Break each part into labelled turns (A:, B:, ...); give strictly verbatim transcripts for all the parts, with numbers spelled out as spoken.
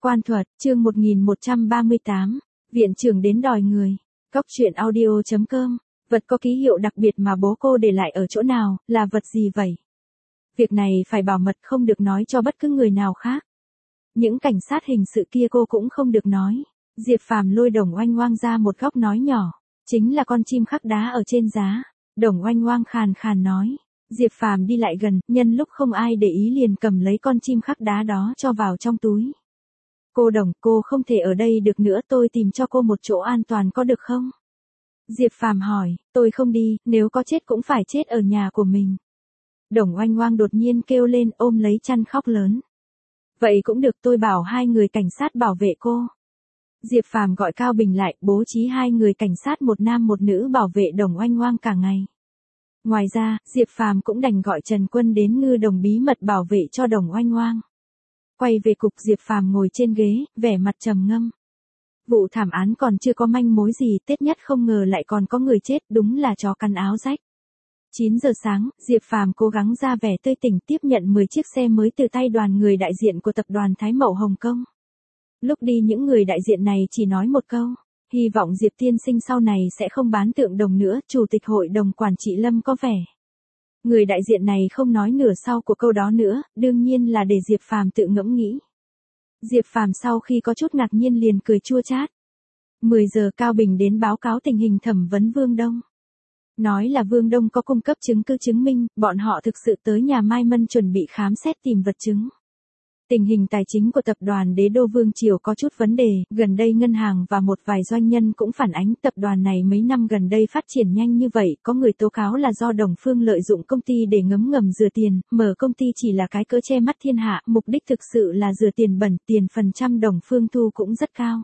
A: Quan thuật, chương một nghìn một trăm ba mươi tám, viện trưởng đến đòi người. Góc truyện audio chấm com. Vật có ký hiệu đặc biệt mà bố cô để lại ở chỗ nào, là vật gì vậy? Việc này phải bảo mật, không được nói cho bất cứ người nào khác. Những cảnh sát hình sự kia cô cũng không được nói. Diệp Phàm lôi Đồng Oanh Oang ra một góc nói nhỏ. Chính là con chim khắc đá ở trên giá. Đồng Oanh Oang khàn khàn nói. Diệp Phàm đi lại gần, nhân lúc không ai để ý liền cầm lấy con chim khắc đá đó cho vào trong túi. Cô Đồng, cô không thể ở đây được nữa, tôi tìm cho cô một chỗ an toàn có được không? Diệp Phàm hỏi, tôi không đi, nếu có chết cũng phải chết ở nhà của mình. Đồng Oanh Oang đột nhiên kêu lên, ôm lấy chăn khóc lớn. Vậy cũng được, tôi bảo hai người cảnh sát bảo vệ cô. Diệp Phàm gọi Cao Bình lại, bố trí hai người cảnh sát một nam một nữ bảo vệ Đồng Oanh Oang cả ngày. Ngoài ra, Diệp Phàm cũng đành gọi Trần Quân đến Ngư Đồng bí mật bảo vệ cho Đồng Oanh Oang. Quay về cục, Diệp Phàm ngồi trên ghế, vẻ mặt trầm ngâm. Vụ thảm án còn chưa có manh mối gì, Tết nhất không ngờ lại còn có người chết, đúng là chó cắn áo rách. chín giờ sáng, Diệp Phàm cố gắng ra vẻ tươi tỉnh tiếp nhận mười chiếc xe mới từ tay đoàn người đại diện của tập đoàn Thái Mậu Hồng Kông. Lúc đi những người đại diện này chỉ nói một câu, hy vọng Diệp tiên sinh sau này sẽ không bán tượng đồng nữa. Chủ tịch hội đồng quản trị Lâm có vẻ. Người đại diện này không nói nửa sau của câu đó nữa, đương nhiên là để Diệp Phàm tự ngẫm nghĩ. Diệp Phàm sau khi có chút ngạc nhiên liền cười chua chát. mười giờ Cao Bình đến báo cáo tình hình thẩm vấn Vương Đông. Nói là Vương Đông có cung cấp chứng cứ chứng minh, bọn họ thực sự tới nhà Mai Mân chuẩn bị khám xét tìm vật chứng. Tình hình tài chính của tập đoàn Đế Đô Vương Triều có chút vấn đề, gần đây ngân hàng và một vài doanh nhân cũng phản ánh tập đoàn này mấy năm gần đây phát triển nhanh như vậy, có người tố cáo là do Đồng Phương lợi dụng công ty để ngấm ngầm rửa tiền, mở công ty chỉ là cái cớ che mắt thiên hạ, mục đích thực sự là rửa tiền bẩn, tiền phần trăm Đồng Phương thu cũng rất cao.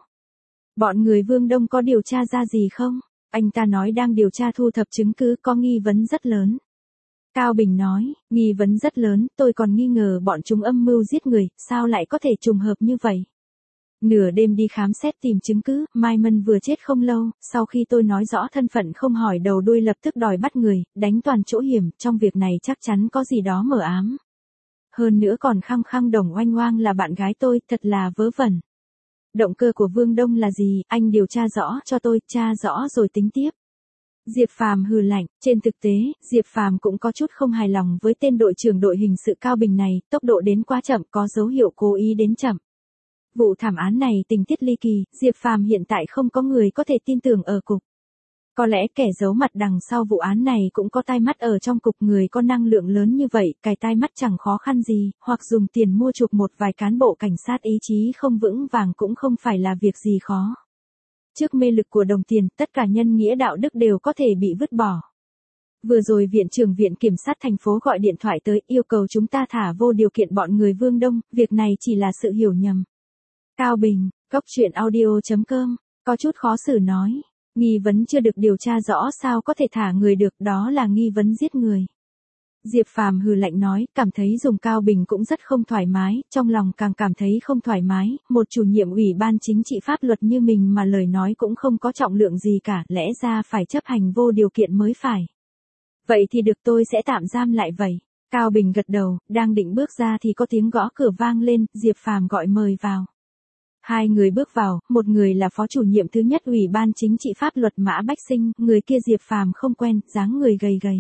A: Bọn người Vương Đông có điều tra ra gì không? Anh ta nói đang điều tra thu thập chứng cứ, có nghi vấn rất lớn. Cao Bình nói, nghi vấn rất lớn, tôi còn nghi ngờ bọn chúng âm mưu giết người, sao lại có thể trùng hợp như vậy? Nửa đêm đi khám xét tìm chứng cứ, Mai Mân vừa chết không lâu, sau khi tôi nói rõ thân phận không hỏi đầu đuôi lập tức đòi bắt người, đánh toàn chỗ hiểm, trong việc này chắc chắn có gì đó mờ ám. Hơn nữa còn khăng khăng Đồng Oanh Oang là bạn gái tôi, thật là vớ vẩn. Động cơ của Vương Đông là gì, anh điều tra rõ cho tôi, tra rõ rồi tính tiếp. Diệp Phàm hừ lạnh, trên thực tế, Diệp Phàm cũng có chút không hài lòng với tên đội trưởng đội hình sự Cao Bình này, tốc độ đến quá chậm, có dấu hiệu cố ý đến chậm. Vụ thảm án này tình tiết ly kỳ, Diệp Phàm hiện tại không có người có thể tin tưởng ở cục. Có lẽ kẻ giấu mặt đằng sau vụ án này cũng có tai mắt ở trong cục, người có năng lượng lớn như vậy, cài tai mắt chẳng khó khăn gì, hoặc dùng tiền mua chuộc một vài cán bộ cảnh sát ý chí không vững vàng cũng không phải là việc gì khó. Trước mê lực của đồng tiền, tất cả nhân nghĩa đạo đức đều có thể bị vứt bỏ. Vừa rồi Viện trưởng Viện Kiểm sát thành phố gọi điện thoại tới, yêu cầu chúng ta thả vô điều kiện bọn người Vương Đông, việc này chỉ là sự hiểu nhầm. Cao Bình, góc truyện audio chấm com, có chút khó xử nói, nghi vấn chưa được điều tra rõ sao có thể thả người được, đó là nghi vấn giết người. Diệp Phàm hừ lạnh nói, cảm thấy dùng Cao Bình cũng rất không thoải mái, trong lòng càng cảm thấy không thoải mái, một chủ nhiệm ủy ban chính trị pháp luật như mình mà lời nói cũng không có trọng lượng gì cả, lẽ ra phải chấp hành vô điều kiện mới phải. Vậy thì được, tôi sẽ tạm giam lại vậy. Cao Bình gật đầu, đang định bước ra thì có tiếng gõ cửa vang lên, Diệp Phàm gọi mời vào. Hai người bước vào, một người là phó chủ nhiệm thứ nhất ủy ban chính trị pháp luật Mã Bách Sinh, người kia Diệp Phàm không quen, dáng người gầy gầy.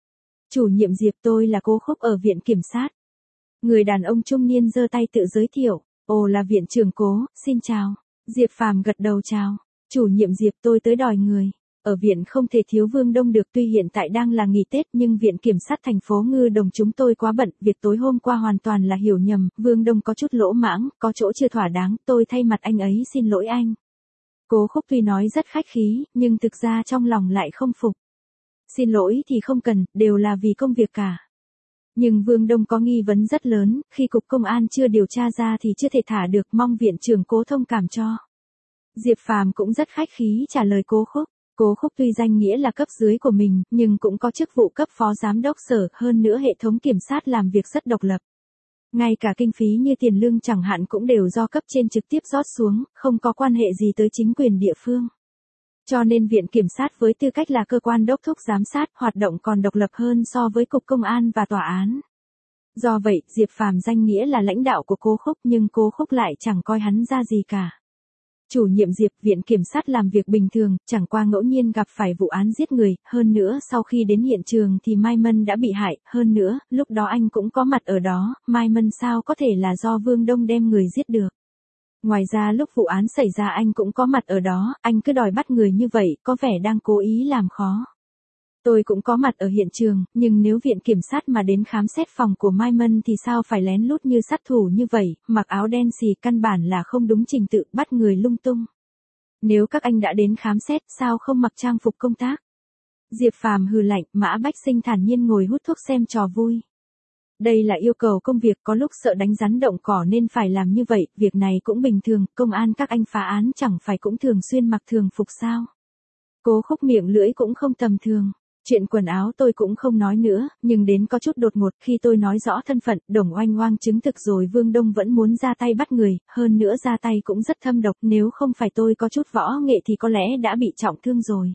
A: Chủ nhiệm Diệp, tôi là Cố Khúc ở Viện Kiểm sát. Người đàn ông trung niên giơ tay tự giới thiệu, ồ là Viện trưởng Cố, xin chào. Diệp Phàm gật đầu chào. Chủ nhiệm Diệp, tôi tới đòi người. Ở viện không thể thiếu Vương Đông được, tuy hiện tại đang là nghỉ Tết nhưng Viện Kiểm sát thành phố Ngư Đồng chúng tôi quá bận, việc tối hôm qua hoàn toàn là hiểu nhầm, Vương Đông có chút lỗ mãng, có chỗ chưa thỏa đáng, tôi thay mặt anh ấy xin lỗi anh. Cố Khúc tuy nói rất khách khí, nhưng thực ra trong lòng lại không phục. Xin lỗi thì không cần, đều là vì công việc cả. Nhưng Vương Đông có nghi vấn rất lớn, khi cục công an chưa điều tra ra thì chưa thể thả được, mong viện trưởng Cố thông cảm cho. Diệp Phàm cũng rất khách khí trả lời Cố Khúc. Cố Khúc tuy danh nghĩa là cấp dưới của mình, nhưng cũng có chức vụ cấp phó giám đốc sở, hơn nữa hệ thống kiểm sát làm việc rất độc lập. Ngay cả kinh phí như tiền lương chẳng hạn cũng đều do cấp trên trực tiếp rót xuống, không có quan hệ gì tới chính quyền địa phương. Cho nên Viện Kiểm sát với tư cách là cơ quan đốc thúc giám sát, hoạt động còn độc lập hơn so với Cục Công an và Tòa án. Do vậy, Diệp Phàm danh nghĩa là lãnh đạo của Cố Khúc nhưng Cố Khúc lại chẳng coi hắn ra gì cả. Chủ nhiệm Diệp, viện kiểm sát làm việc bình thường, chẳng qua ngẫu nhiên gặp phải vụ án giết người, hơn nữa sau khi đến hiện trường thì Mai Mân đã bị hại, hơn nữa, lúc đó anh cũng có mặt ở đó, Mai Mân sao có thể là do Vương Đông đem người giết được. Ngoài ra lúc vụ án xảy ra anh cũng có mặt ở đó, anh cứ đòi bắt người như vậy, có vẻ đang cố ý làm khó. Tôi cũng có mặt ở hiện trường, nhưng nếu viện kiểm sát mà đến khám xét phòng của Mai Mân thì sao phải lén lút như sát thủ như vậy, mặc áo đen xì căn bản là không đúng trình tự, bắt người lung tung. Nếu các anh đã đến khám xét, sao không mặc trang phục công tác? Diệp Phàm hừ lạnh, Mã Bách Sinh thản nhiên ngồi hút thuốc xem trò vui. Đây là yêu cầu công việc, có lúc sợ đánh rắn động cỏ nên phải làm như vậy, việc này cũng bình thường, công an các anh phá án chẳng phải cũng thường xuyên mặc thường phục sao? Cố Khúc miệng lưỡi cũng không tầm thường. Chuyện quần áo tôi cũng không nói nữa, nhưng đến có chút đột ngột khi tôi nói rõ thân phận, Đồng Oanh Oang chứng thực rồi Vương Đông vẫn muốn ra tay bắt người, hơn nữa ra tay cũng rất thâm độc, nếu không phải tôi có chút võ nghệ thì có lẽ đã bị trọng thương rồi.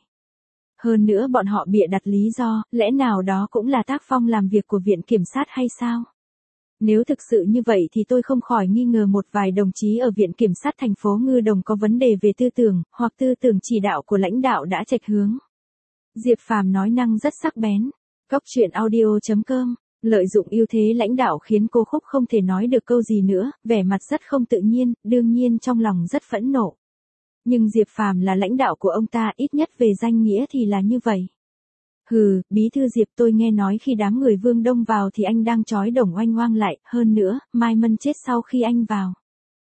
A: Hơn nữa bọn họ bịa đặt lý do, lẽ nào đó cũng là tác phong làm việc của viện kiểm sát hay sao? Nếu thực sự như vậy thì tôi không khỏi nghi ngờ một vài đồng chí ở viện kiểm sát thành phố Ngư Đồng có vấn đề về tư tưởng, hoặc tư tưởng chỉ đạo của lãnh đạo đã chệch hướng. Diệp Phàm nói năng rất sắc bén. Góc truyện audio chấm com, lợi dụng ưu thế lãnh đạo khiến Cố Khúc không thể nói được câu gì nữa, vẻ mặt rất không tự nhiên, đương nhiên trong lòng rất phẫn nộ. Nhưng Diệp Phàm là lãnh đạo của ông ta, ít nhất về danh nghĩa thì là như vậy. Hừ, bí thư Diệp, tôi nghe nói khi đám người Vương Đông vào thì anh đang trói Đồng Oanh Oang lại, hơn nữa, Mai Mân chết sau khi anh vào.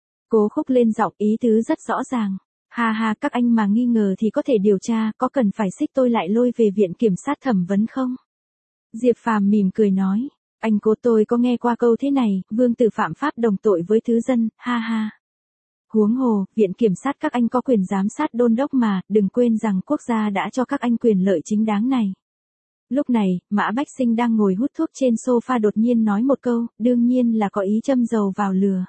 A: Cố Khúc lên giọng, ý tứ rất rõ ràng. Ha ha, các anh mà nghi ngờ thì có thể điều tra, có cần phải xích tôi lại lôi về viện kiểm sát thẩm vấn không? Diệp Phàm mỉm cười nói, anh Cố, tôi có nghe qua câu thế này, vương tử phạm pháp đồng tội với thứ dân, ha ha. Huống hồ, viện kiểm sát các anh có quyền giám sát đôn đốc mà, đừng quên rằng quốc gia đã cho các anh quyền lợi chính đáng này. Lúc này, Mã Bách Sinh đang ngồi hút thuốc trên sofa đột nhiên nói một câu, đương nhiên là có ý châm dầu vào lửa.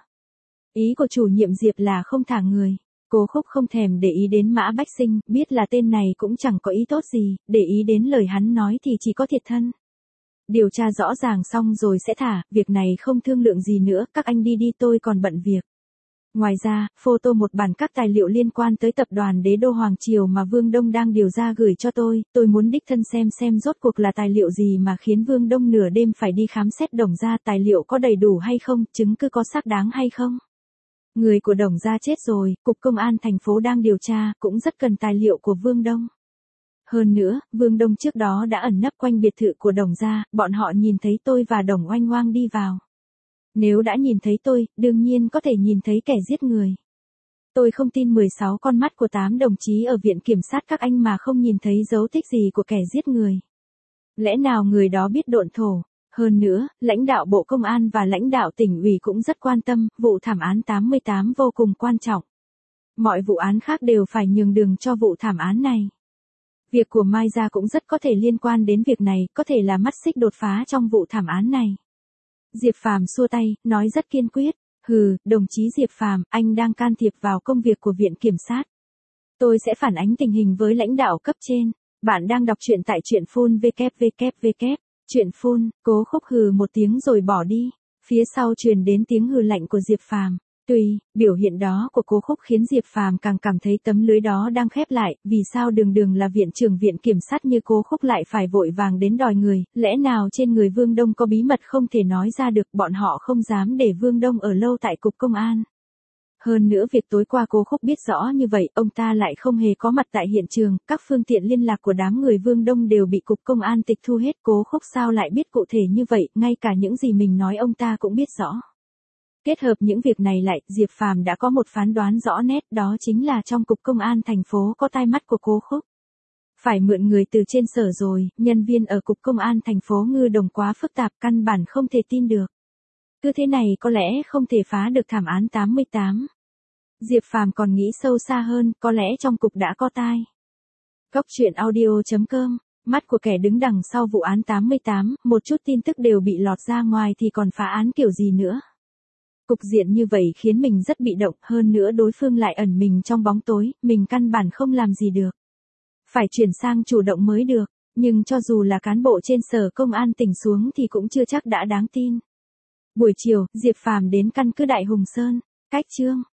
A: Ý của chủ nhiệm Diệp là không thả người. Cố Khúc không thèm để ý đến Mã Bách Sinh, biết là tên này cũng chẳng có ý tốt gì, để ý đến lời hắn nói thì chỉ có thiệt thân. Điều tra rõ ràng xong rồi sẽ thả, việc này không thương lượng gì nữa, các anh đi đi, tôi còn bận việc. Ngoài ra, photo một bản các tài liệu liên quan tới tập đoàn Đế Đô Hoàng Triều mà Vương Đông đang điều ra gửi cho tôi, tôi muốn đích thân xem xem rốt cuộc là tài liệu gì mà khiến Vương Đông nửa đêm phải đi khám xét Đồng gia, tài liệu có đầy đủ hay không, chứng cứ có xác đáng hay không. Người của Đồng gia chết rồi, Cục Công an thành phố đang điều tra, cũng rất cần tài liệu của Vương Đông. Hơn nữa, Vương Đông trước đó đã ẩn nấp quanh biệt thự của Đồng gia, bọn họ nhìn thấy tôi và Đồng Oanh Oang đi vào. Nếu đã nhìn thấy tôi, đương nhiên có thể nhìn thấy kẻ giết người. Tôi không tin mười sáu con mắt của tám đồng chí ở viện kiểm sát các anh mà không nhìn thấy dấu tích gì của kẻ giết người. Lẽ nào người đó biết độn thổ? Hơn nữa, lãnh đạo Bộ Công an và lãnh đạo tỉnh ủy cũng rất quan tâm, vụ thảm án tám mươi tám vô cùng quan trọng. Mọi vụ án khác đều phải nhường đường cho vụ thảm án này. Việc của Mai Gia cũng rất có thể liên quan đến việc này, có thể là mắt xích đột phá trong vụ thảm án này. Diệp Phàm xua tay, nói rất kiên quyết, hừ, đồng chí Diệp Phàm, anh đang can thiệp vào công việc của viện kiểm sát. Tôi sẽ phản ánh tình hình với lãnh đạo cấp trên. Bạn đang đọc truyện tại truyện phun www. Truyện phun, Cố Khúc hừ một tiếng rồi bỏ đi. Phía sau truyền đến tiếng hừ lạnh của Diệp Phàm. Tuy, biểu hiện đó của Cố Khúc khiến Diệp Phàm càng cảm thấy tấm lưới đó đang khép lại, vì sao đường đường là viện trưởng viện kiểm sát như Cố Khúc lại phải vội vàng đến đòi người, lẽ nào trên người Vương Đông có bí mật không thể nói ra được, bọn họ không dám để Vương Đông ở lâu tại Cục Công an. Hơn nữa việc tối qua Cố Khúc biết rõ như vậy, ông ta lại không hề có mặt tại hiện trường, các phương tiện liên lạc của đám người Vương Đông đều bị Cục Công an tịch thu hết, Cố Khúc sao lại biết cụ thể như vậy, ngay cả những gì mình nói ông ta cũng biết rõ. Kết hợp những việc này lại, Diệp Phàm đã có một phán đoán rõ nét, đó chính là trong Cục Công an thành phố có tai mắt của Cố Khúc. Phải mượn người từ trên sở rồi, nhân viên ở Cục Công an thành phố Ngư Đồng quá phức tạp, căn bản không thể tin được. Cứ thế này có lẽ không thể phá được thảm án tám mươi tám. Diệp Phàm còn nghĩ sâu xa hơn, có lẽ trong cục đã có tai. Góc truyện audio chấm com, mắt của kẻ đứng đằng sau vụ án tám mươi tám, một chút tin tức đều bị lọt ra ngoài thì còn phá án kiểu gì nữa. Cục diện như vậy khiến mình rất bị động, hơn nữa đối phương lại ẩn mình trong bóng tối, mình căn bản không làm gì được. Phải chuyển sang chủ động mới được, nhưng cho dù là cán bộ trên sở công an tỉnh xuống thì cũng chưa chắc đã đáng tin. Buổi chiều, Diệp Phàm đến căn cứ Đại Hùng Sơn. Cách chương